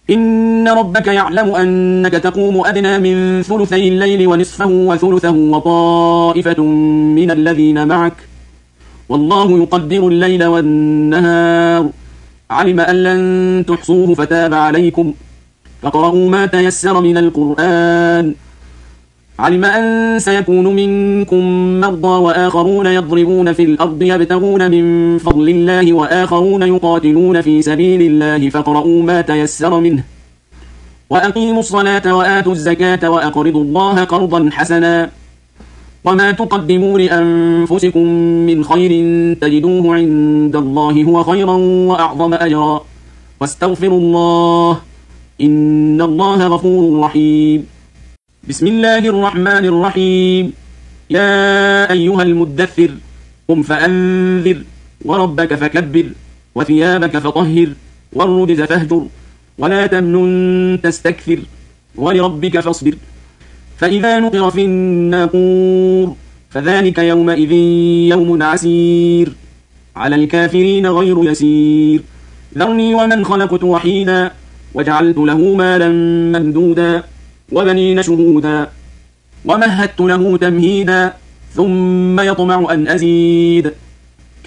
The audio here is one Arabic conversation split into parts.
إن ربك يعلم أنك تقوم أدنى من ثلثي الليل ونصفه وثلثه وطائفة من الذين معك والله يقدر الليل والنهار علم أن لن تحصوه فتاب عليكم فاقرؤوا ما تيسر من القرآن علم أن سيكون منكم مرضى وآخرون يضربون في الأرض يبتغون من فضل الله وآخرون يقاتلون في سبيل الله فاقرؤوا ما تيسر منه وأقيموا الصلاة وآتوا الزكاة وأقرضوا الله قرضا حسنا وما تقدموا لأنفسكم من خير تجدوه عند الله هو خيرا وأعظم أجرا واستغفروا الله إن الله غفور رحيم. بسم الله الرحمن الرحيم. يا أيها المدثر قم فأنذر وربك فكبر وثيابك فطهر والرجز فاهجر ولا تمنن تستكثر ولربك فاصبر فإذا نقر في الناقور فذلك يومئذ يوم عسير على الكافرين غير يسير ذرني ومن خلقت وحيدا وجعلت له مالا ممدودا وبنين شهودا ومهدت له تمهيدا ثم يطمع أن أزيد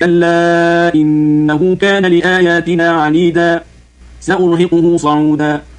كلا إنه كان لآياتنا عنيدا سأرهقه صعودا